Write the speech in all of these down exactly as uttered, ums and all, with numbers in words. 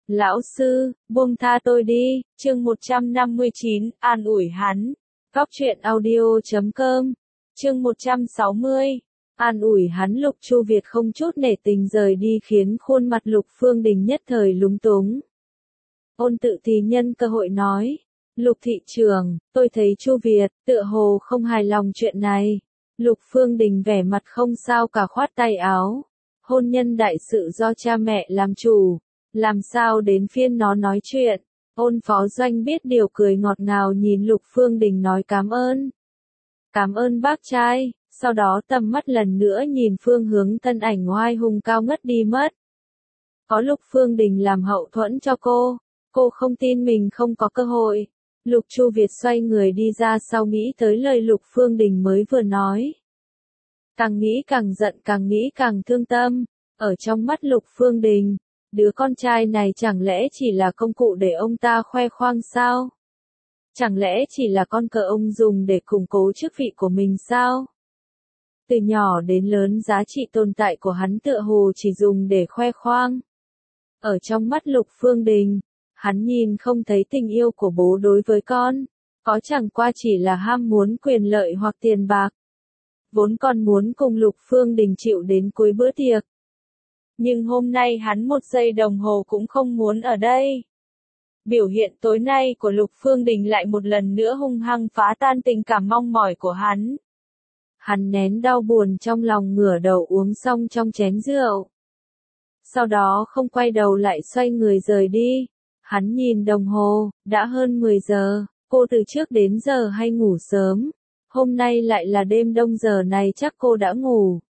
Lão sư, buông tha tôi đi, chương một trăm năm mươi chín, an ủi hắn. Góc truyện audio chấm com, chương một trăm sáu mươi. An ủi hắn. Lục Chu Việt không chút nể tình rời đi khiến khuôn mặt Lục Phương Đình nhất thời lúng túng. Ôn Tự thì nhân cơ hội nói, Lục thị trưởng, tôi thấy Chu Việt, tựa hồ không hài lòng chuyện này. Lục Phương Đình vẻ mặt không sao cả khoát tay áo. Hôn nhân đại sự do cha mẹ làm chủ, làm sao đến phiên nó nói chuyện. Ôn Phó Doanh biết điều cười ngọt ngào nhìn Lục Phương Đình nói cảm ơn. Cảm ơn bác trai, sau đó tầm mắt lần nữa nhìn phương hướng thân ảnh oai hùng cao ngất đi mất. Có Lục Phương Đình làm hậu thuẫn cho cô, cô không tin mình không có cơ hội. Lục Chu Việt xoay người đi ra sau nghĩ tới lời Lục Phương Đình mới vừa nói. Càng nghĩ càng giận, càng nghĩ càng thương tâm. Ở trong mắt Lục Phương Đình, đứa con trai này chẳng lẽ chỉ là công cụ để ông ta khoe khoang sao? Chẳng lẽ chỉ là con cờ ông dùng để củng cố chức vị của mình sao? Từ nhỏ đến lớn giá trị tồn tại của hắn tựa hồ chỉ dùng để khoe khoang. Ở trong mắt Lục Phương Đình, hắn nhìn không thấy tình yêu của bố đối với con, có chẳng qua chỉ là ham muốn quyền lợi hoặc tiền bạc. Vốn con muốn cùng Lục Phương Đình chịu đến cuối bữa tiệc. Nhưng hôm nay hắn một giây đồng hồ cũng không muốn ở đây. Biểu hiện tối nay của Lục Phương Đình lại một lần nữa hung hăng phá tan tình cảm mong mỏi của hắn. Hắn nén đau buồn trong lòng ngửa đầu uống xong trong chén rượu. Sau đó không quay đầu lại xoay người rời đi. Hắn nhìn đồng hồ, đã hơn mười giờ, cô từ trước đến giờ hay ngủ sớm. Hôm nay lại là đêm đông giờ này chắc cô đã ngủ.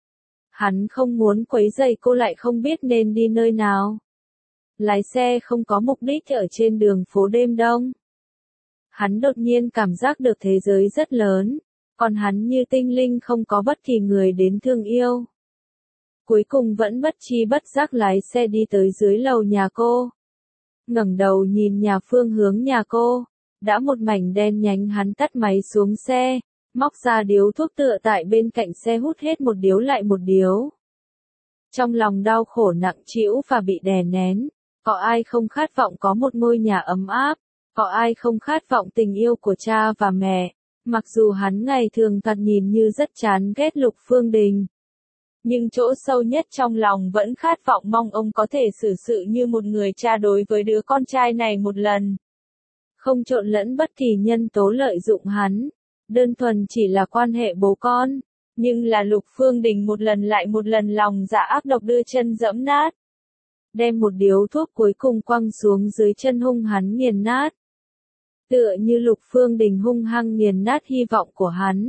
Hắn không muốn quấy rầy cô lại không biết nên đi nơi nào. Lái xe không có mục đích ở trên đường phố đêm đông. Hắn đột nhiên cảm giác được thế giới rất lớn, còn hắn như tinh linh không có bất kỳ người đến thương yêu. Cuối cùng vẫn bất chi bất giác lái xe đi tới dưới lầu nhà cô. Ngẩng đầu nhìn nhà phương hướng nhà cô, đã một mảnh đen nhánh. Hắn tắt máy xuống xe, móc ra điếu thuốc tựa tại bên cạnh xe hút hết một điếu lại một điếu. Trong lòng đau khổ nặng trĩu và bị đè nén, có ai không khát vọng có một ngôi nhà ấm áp, có ai không khát vọng tình yêu của cha và mẹ. Mặc dù hắn ngày thường thoạt nhìn như rất chán ghét Lục Phương Đình, nhưng chỗ sâu nhất trong lòng vẫn khát vọng mong ông có thể xử sự như một người cha đối với đứa con trai này một lần. Không trộn lẫn bất kỳ nhân tố lợi dụng hắn, đơn thuần chỉ là quan hệ bố con, nhưng là Lục Phương Đình một lần lại một lần lòng dạ ác độc đưa chân dẫm nát. Đem một điếu thuốc cuối cùng quăng xuống dưới chân hung hắn nghiền nát. Tựa như Lục Phương Đình hung hăng nghiền nát hy vọng của hắn.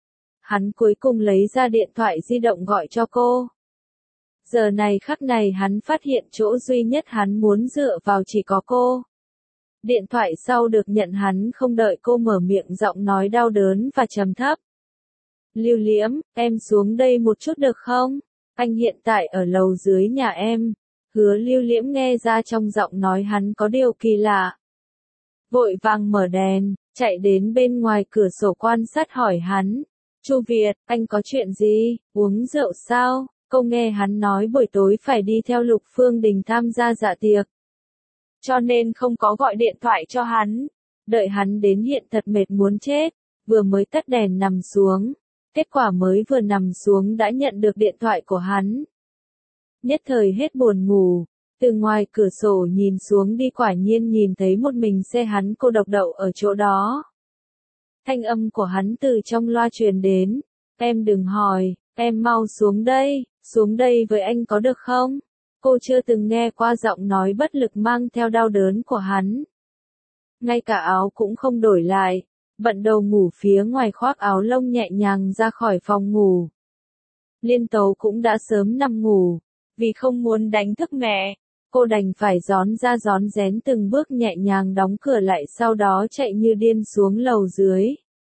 Hắn cuối cùng lấy ra điện thoại di động gọi cho cô. Giờ này khắc này hắn phát hiện chỗ duy nhất hắn muốn dựa vào chỉ có cô. Điện thoại sau được nhận hắn không đợi cô mở miệng giọng nói đau đớn và trầm thấp. Lưu Liễm, em xuống đây một chút được không? Anh hiện tại ở lầu dưới nhà em. Hứa Lưu Liễm nghe ra trong giọng nói hắn có điều kỳ lạ. Vội vàng mở đèn, chạy đến bên ngoài cửa sổ quan sát hỏi hắn. Chu Việt, anh có chuyện gì, uống rượu sao? Cô nghe hắn nói buổi tối phải đi theo Lục Phương Đình tham gia dạ tiệc. Cho nên không có gọi điện thoại cho hắn. Đợi hắn đến hiện thật mệt muốn chết, vừa mới tắt đèn nằm xuống. Kết quả mới vừa nằm xuống đã nhận được điện thoại của hắn. Nhất thời hết buồn ngủ, từ ngoài cửa sổ nhìn xuống đi quả nhiên nhìn thấy một mình xe hắn cô độc đậu ở chỗ đó. Thanh âm của hắn từ trong loa truyền đến, em đừng hỏi, em mau xuống đây, xuống đây với anh có được không? Cô chưa từng nghe qua giọng nói bất lực mang theo đau đớn của hắn. Ngay cả áo cũng không đổi lại, bận đầu ngủ phía ngoài khoác áo lông nhẹ nhàng ra khỏi phòng ngủ. Liên Tấu cũng đã sớm nằm ngủ, vì không muốn đánh thức mẹ, cô đành phải rón ra rón rén từng bước nhẹ nhàng đóng cửa lại sau đó chạy như điên xuống lầu dưới.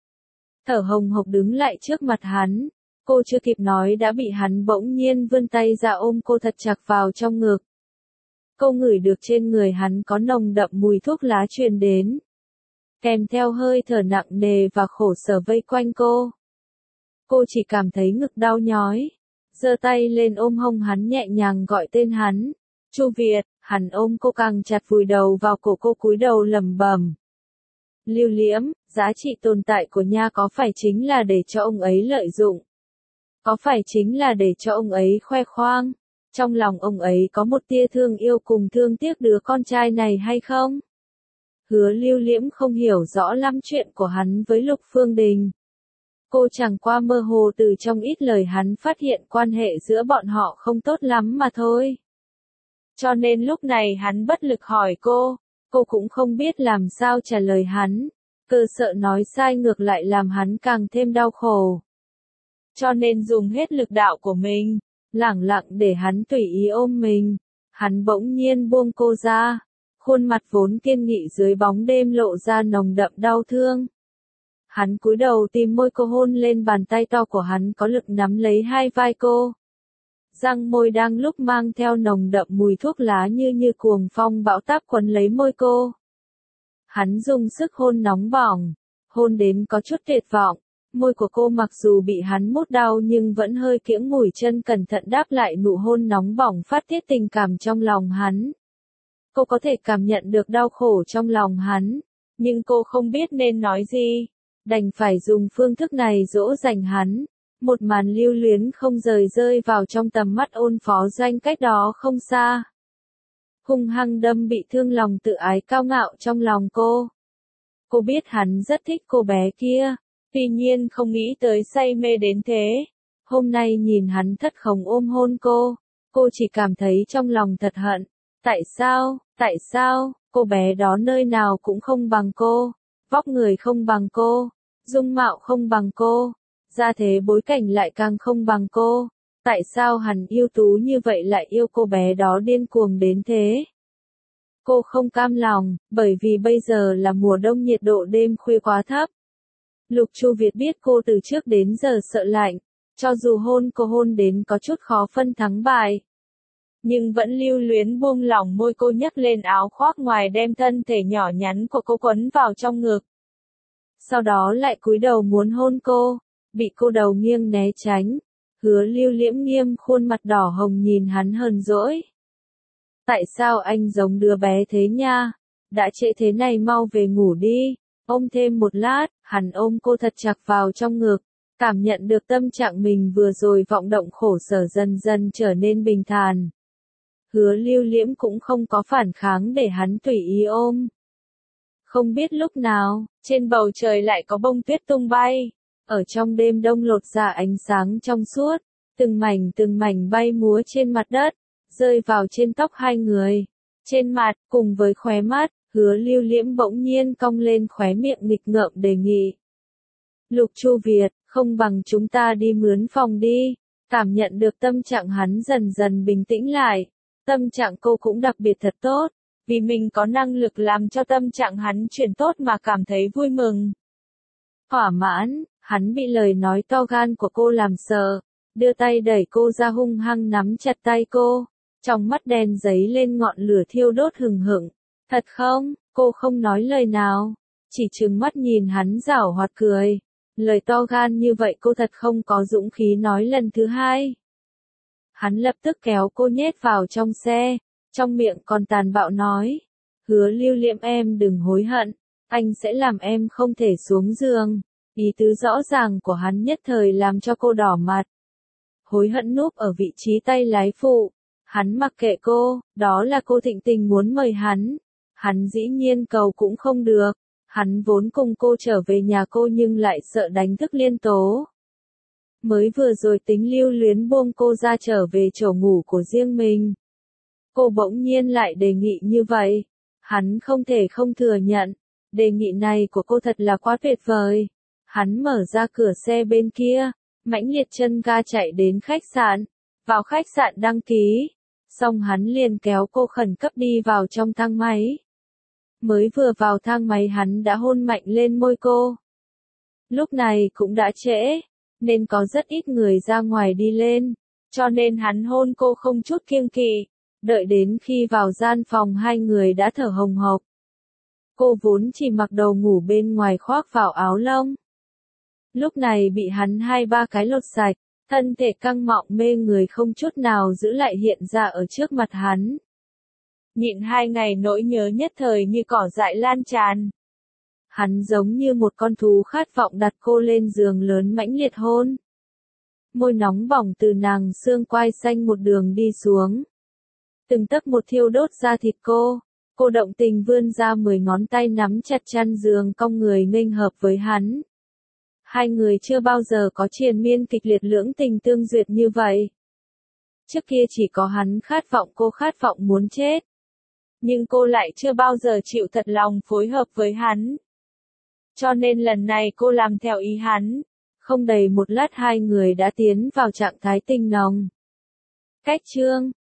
Thở hồng hộc đứng lại trước mặt hắn, cô chưa kịp nói đã bị hắn bỗng nhiên vươn tay ra ôm cô thật chặt vào trong ngực. Cô ngửi được trên người hắn có nồng đậm mùi thuốc lá truyền đến, kèm theo hơi thở nặng nề và khổ sở vây quanh cô. Cô chỉ cảm thấy ngực đau nhói, giơ tay lên ôm hông hắn nhẹ nhàng gọi tên hắn. Chu Việt, Hắn ôm cô càng chặt vùi đầu vào cổ cô cúi đầu lẩm bẩm. Lưu Liễm, giá trị tồn tại của nha có phải chính là để cho ông ấy lợi dụng? Có phải chính là để cho ông ấy khoe khoang? Trong lòng ông ấy có một tia thương yêu cùng thương tiếc đứa con trai này hay không? Hứa Lưu Liễm không hiểu rõ lắm chuyện của hắn với Lục Phương Đình. Cô chẳng qua mơ hồ từ trong ít lời hắn phát hiện quan hệ giữa bọn họ không tốt lắm mà thôi. Cho nên lúc này hắn bất lực hỏi cô, cô cũng không biết làm sao trả lời hắn, cơ sợ nói sai ngược lại làm hắn càng thêm đau khổ. Cho nên dùng hết lực đạo của mình, lẳng lặng để hắn tùy ý ôm mình, hắn bỗng nhiên buông cô ra, khuôn mặt vốn kiên nghị dưới bóng đêm lộ ra nồng đậm đau thương. Hắn cúi đầu tìm môi cô hôn lên bàn tay to của hắn có lực nắm lấy hai vai cô. Răng môi đang lúc mang theo nồng đậm mùi thuốc lá như như cuồng phong bão táp quấn lấy môi cô. Hắn dùng sức hôn nóng bỏng, hôn đến có chút tuyệt vọng, môi của cô mặc dù bị hắn mút đau nhưng vẫn hơi kiễng mũi chân cẩn thận đáp lại nụ hôn nóng bỏng phát tiết tình cảm trong lòng hắn. Cô có thể cảm nhận được đau khổ trong lòng hắn, nhưng cô không biết nên nói gì, đành phải dùng phương thức này dỗ dành hắn. Một màn lưu luyến không rời rơi vào trong tầm mắt Ôn Phó Doanh cách đó không xa. Hung hăng đâm bị thương lòng tự ái cao ngạo trong lòng cô. Cô biết hắn rất thích cô bé kia, tuy nhiên không nghĩ tới say mê đến thế. Hôm nay nhìn hắn thất khổng ôm hôn cô, cô chỉ cảm thấy trong lòng thật hận. Tại sao, tại sao, cô bé đó nơi nào cũng không bằng cô, vóc người không bằng cô, dung mạo không bằng cô. Ra thế bối cảnh lại càng không bằng cô, tại sao hắn yêu tú như vậy lại yêu cô bé đó điên cuồng đến thế? Cô không cam lòng, bởi vì bây giờ là mùa đông nhiệt độ đêm khuya quá thấp. Lục Chu Việt biết cô từ trước đến giờ sợ lạnh, cho dù hôn cô hôn đến có chút khó phân thắng bại. Nhưng vẫn lưu luyến buông lỏng môi cô nhấc lên áo khoác ngoài đem thân thể nhỏ nhắn của cô quấn vào trong ngực. Sau đó lại cúi đầu muốn hôn cô. Bị cô đầu nghiêng né tránh, Hứa Lưu Liễm nghiêm khuôn mặt đỏ hồng nhìn hắn hờn dỗi. Tại sao anh giống đứa bé thế nha? Đã trễ thế này mau về ngủ đi. Ôm thêm một lát, hắn ôm cô thật chặt vào trong ngực, cảm nhận được tâm trạng mình vừa rồi vọng động khổ sở dần dần trở nên bình thản. Hứa Lưu Liễm cũng không có phản kháng để hắn tùy ý ôm. Không biết lúc nào, trên bầu trời lại có bông tuyết tung bay. Ở trong đêm đông lột ra ánh sáng trong suốt, từng mảnh từng mảnh bay múa trên mặt đất, rơi vào trên tóc hai người. Trên mặt, cùng với khóe mắt, Hứa Lưu Liễm bỗng nhiên cong lên khóe miệng nghịch ngợm đề nghị. Lục Chu Việt, không bằng chúng ta đi mướn phòng đi. Cảm nhận được tâm trạng hắn dần dần bình tĩnh lại. Tâm trạng cô cũng đặc biệt thật tốt, vì mình có năng lực làm cho tâm trạng hắn chuyển tốt mà cảm thấy vui mừng. Thỏa mãn. Hắn bị lời nói to gan của cô làm sợ, đưa tay đẩy cô ra hung hăng nắm chặt tay cô, trong mắt đèn giấy lên ngọn lửa thiêu đốt hừng hực. Thật không? Cô không nói lời nào, chỉ trừng mắt nhìn hắn giảo hoạt cười. Lời to gan như vậy cô thật không có dũng khí nói lần thứ hai. Hắn lập tức kéo cô nhét vào trong xe, trong miệng còn tàn bạo nói. Hứa Lưu Liễm em đừng hối hận, anh sẽ làm em không thể xuống giường. Ý tứ rõ ràng của hắn nhất thời làm cho cô đỏ mặt. Hối hận núp ở vị trí tay lái phụ. Hắn mặc kệ cô, đó là cô thịnh tình muốn mời hắn. Hắn dĩ nhiên cầu cũng không được. Hắn vốn cùng cô trở về nhà cô nhưng lại sợ đánh thức Liên Tố. Mới vừa rồi tính lưu luyến buông cô ra trở về chỗ ngủ của riêng mình. Cô bỗng nhiên lại đề nghị như vậy. Hắn không thể không thừa nhận. Đề nghị này của cô thật là quá tuyệt vời. Hắn mở ra cửa xe bên kia, mãnh liệt chân ga chạy đến khách sạn, vào khách sạn đăng ký, xong hắn liền kéo cô khẩn cấp đi vào trong thang máy. Mới vừa vào thang máy hắn đã hôn mạnh lên môi cô. Lúc này cũng đã trễ, nên có rất ít người ra ngoài đi lên, cho nên hắn hôn cô không chút kiêng kỵ, đợi đến khi vào gian phòng hai người đã thở hồng hộc. Cô vốn chỉ mặc đồ ngủ bên ngoài khoác vào áo lông. Lúc này bị hắn hai ba cái lột sạch, thân thể căng mọng mê người không chút nào giữ lại hiện ra ở trước mặt hắn. Nhịn hai ngày nỗi nhớ nhất thời như cỏ dại lan tràn. Hắn giống như một con thú khát vọng đặt cô lên giường lớn mãnh liệt hôn. Môi nóng bỏng từ nàng xương quai xanh một đường đi xuống. Từng tấc một thiêu đốt da thịt cô. Cô động tình vươn ra mười ngón tay nắm chặt chăn giường cong người nghênh hợp với hắn. Hai người chưa bao giờ có triền miên kịch liệt lưỡng tình tương duyệt như vậy. Trước kia chỉ có hắn khát vọng cô khát vọng muốn chết. Nhưng cô lại chưa bao giờ chịu thật lòng phối hợp với hắn. Cho nên lần này cô làm theo ý hắn. Không đầy một lát hai người đã tiến vào trạng thái tinh nồng. Cách chương